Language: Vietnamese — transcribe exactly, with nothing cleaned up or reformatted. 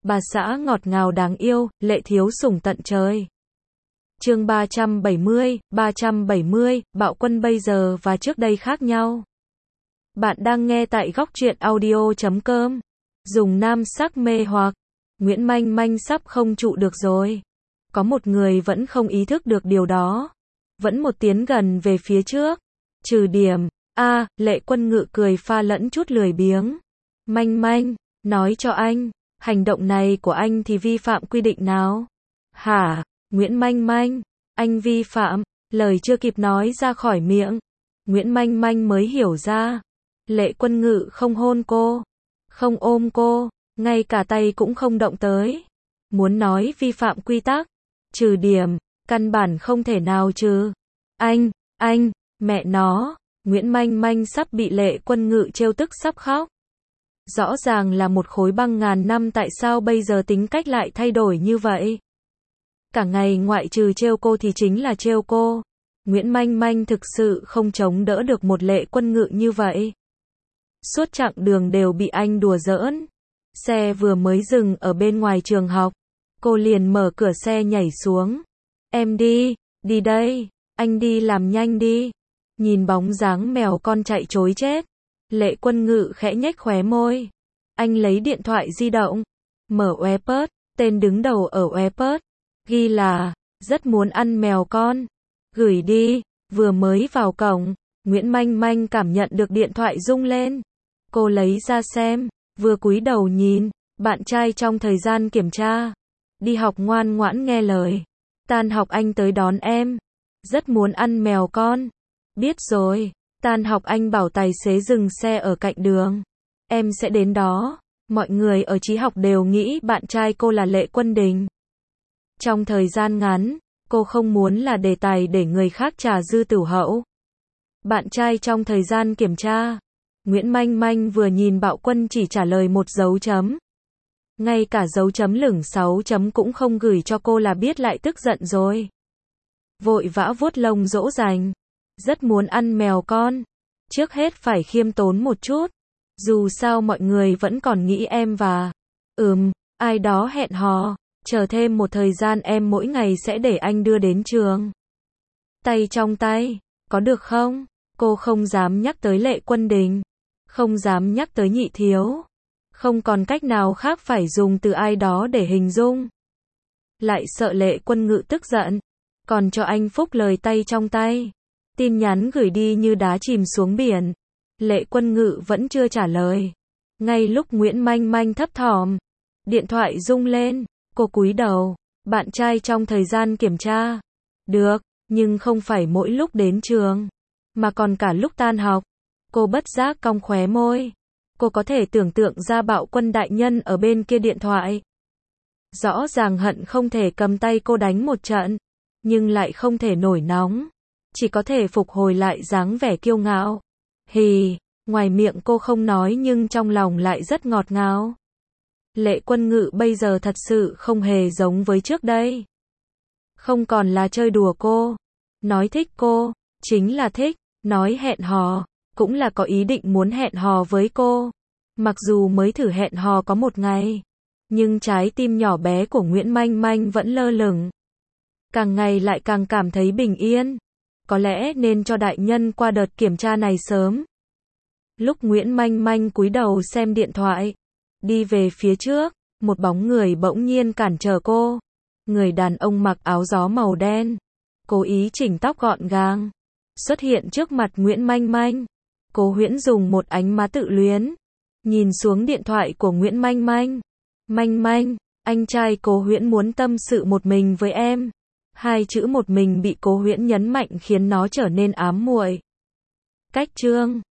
bà xã ngọt ngào đáng yêu, lệ thiếu sủng tận trời. Chương ba trăm bảy mươi, ba trăm bảy mươi, Bạo Quân bây giờ và trước đây khác nhau. Bạn đang nghe tại góc truyện audio chấm com. Dùng nam sắc mê hoặc. Nguyễn Manh Manh sắp không trụ được rồi. Có một người vẫn không ý thức được điều đó. Vẫn một tiến gần về phía trước. Trừ điểm. A, Lệ Quân Ngự cười pha lẫn chút lười biếng. Manh Manh, nói cho anh, hành động này của anh thì vi phạm quy định nào? Hả? Nguyễn Manh Manh, anh vi phạm, lời chưa kịp nói ra khỏi miệng. Nguyễn Manh Manh mới hiểu ra. Lệ Quân Ngự không hôn cô, không ôm cô, ngay cả tay cũng không động tới. Muốn nói vi phạm quy tắc, trừ điểm, căn bản không thể nào trừ. Anh, anh, mẹ nó, Nguyễn Manh Manh sắp bị Lệ Quân Ngự trêu tức sắp khóc. Rõ ràng là một khối băng ngàn năm, tại sao bây giờ tính cách lại thay đổi như vậy? Cả ngày ngoại trừ trêu cô thì chính là trêu cô. Nguyễn Manh Manh thực sự không chống đỡ được một Lệ Quân Ngự như vậy. Suốt chặng đường đều bị anh đùa giỡn. Xe vừa mới dừng ở bên ngoài trường học, cô liền mở cửa xe nhảy xuống. Em đi, đi đây, anh đi làm nhanh đi. Nhìn bóng dáng mèo con chạy trối chết, Lệ Quân Ngự khẽ nhếch khóe môi. Anh lấy điện thoại di động, mở Webpad, tên đứng đầu ở Webpad, ghi là, rất muốn ăn mèo con. Gửi đi, vừa mới vào cổng, Nguyễn Manh Manh cảm nhận được điện thoại rung lên. Cô lấy ra xem, vừa cúi đầu nhìn, bạn trai trong thời gian kiểm tra. Đi học ngoan ngoãn nghe lời. Tan học anh tới đón em. Rất muốn ăn mèo con. Biết rồi, tan học anh bảo tài xế dừng xe ở cạnh đường. Em sẽ đến đó. Mọi người ở trí học đều nghĩ bạn trai cô là Lệ Quân Đình. Trong thời gian ngắn, cô không muốn là đề tài để người khác trà dư tửu hậu. Bạn trai trong thời gian kiểm tra. Nguyễn Manh Manh vừa nhìn Bạo Quân chỉ trả lời một dấu chấm. Ngay cả dấu chấm lửng sáu chấm cũng không gửi cho cô là biết lại tức giận rồi. Vội vã vuốt lông dỗ dành. Rất muốn ăn mèo con. Trước hết phải khiêm tốn một chút. Dù sao mọi người vẫn còn nghĩ em và Ừm, ai đó hẹn hò. Chờ thêm một thời gian em mỗi ngày sẽ để anh đưa đến trường. Tay trong tay, có được không? Cô không dám nhắc tới Lệ Quân Đình. Không dám nhắc tới Nhị Thiếu. Không còn cách nào khác phải dùng từ ai đó để hình dung. Lại sợ Lệ Quân Ngự tức giận. Còn cho anh phúc lời tay trong tay. Tin nhắn gửi đi như đá chìm xuống biển. Lệ Quân Ngự vẫn chưa trả lời. Ngay lúc Nguyễn Manh Manh thấp thỏm, điện thoại rung lên. Cô cúi đầu. Bạn trai trong thời gian kiểm tra. Được, nhưng không phải mỗi lúc đến trường, mà còn cả lúc tan học. Cô bất giác cong khóe môi. Cô có thể tưởng tượng ra Bạo Quân đại nhân ở bên kia điện thoại. Rõ ràng hận không thể cầm tay cô đánh một trận, nhưng lại không thể nổi nóng. Chỉ có thể phục hồi lại dáng vẻ kiêu ngạo. Hì, ngoài miệng cô không nói nhưng trong lòng lại rất ngọt ngào. Lệ Quân Ngự bây giờ thật sự không hề giống với trước đây. Không còn là chơi đùa cô, nói thích cô, chính là thích, nói hẹn hò, cũng là có ý định muốn hẹn hò với cô. Mặc dù mới thử hẹn hò có một ngày, nhưng trái tim nhỏ bé của Nguyễn Manh Manh vẫn lơ lửng. Càng ngày lại càng cảm thấy bình yên. Có lẽ nên cho đại nhân qua đợt kiểm tra này sớm. Lúc Nguyễn Manh Manh cúi đầu xem điện thoại, đi về phía trước, một bóng người bỗng nhiên cản trở cô. Người đàn ông mặc áo gió màu đen, cố ý chỉnh tóc gọn gàng, xuất hiện trước mặt Nguyễn Manh Manh. Cố Huyễn dùng một ánh mắt tự luyến, nhìn xuống điện thoại của Nguyễn Manh Manh. Manh Manh, anh trai Cố Huyễn muốn tâm sự một mình với em. Hai chữ một mình bị Cố Huyễn nhấn mạnh khiến nó trở nên ám muội. Cách chương